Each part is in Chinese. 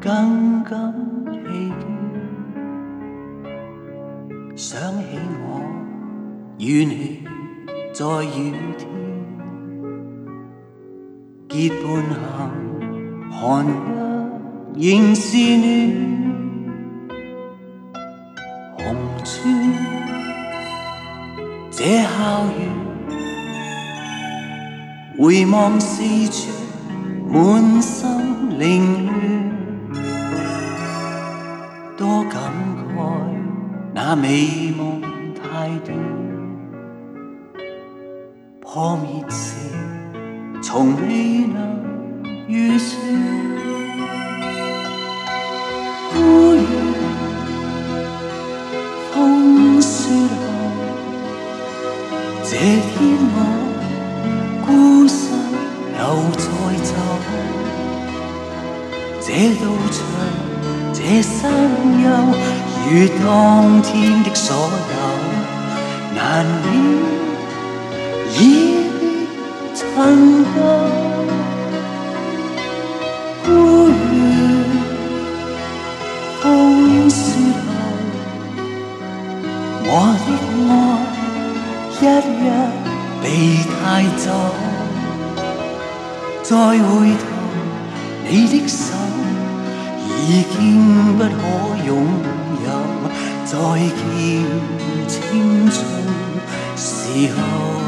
更感疲倦，想起我與你在雨天結伴行，寒日仍是暖。紅磚這校園，回望四處，滿心凌亂。多感慨那美夢太短，破滅時從未能預算。孤月風雪後，這天我孤身又再走，這道牆這山丘，如當天的所有，難免已變陳舊。孤月風雪後，我的愛一日被帶走，再回頭你的手已經不可擁有，再見青春時候。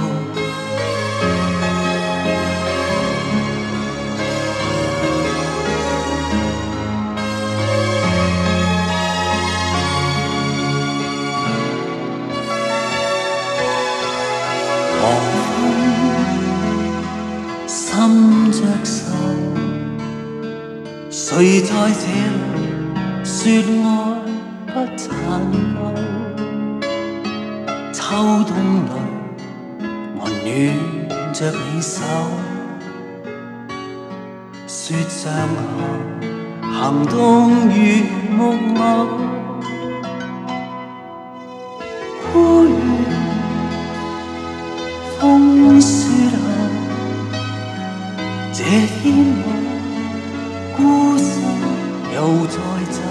黃昏心着愁，誰在這裏說愛不殘舊？秋冬裏我暖着你手，雪上行動如木偶。孤月風雪後，這天我孤身又再走，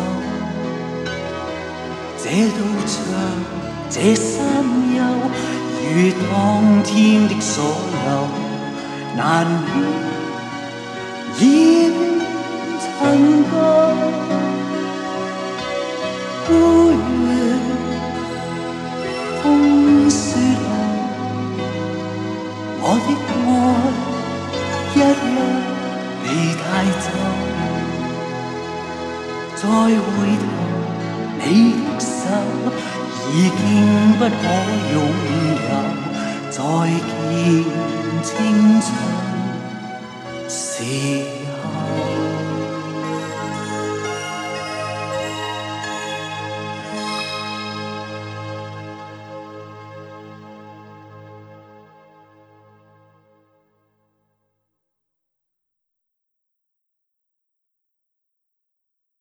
這道牆這山丘，如當天的所有，難免已變陳舊。孤月風雪後，我的愛一日被帶走，再回頭你的手已經不可擁有，再見青春時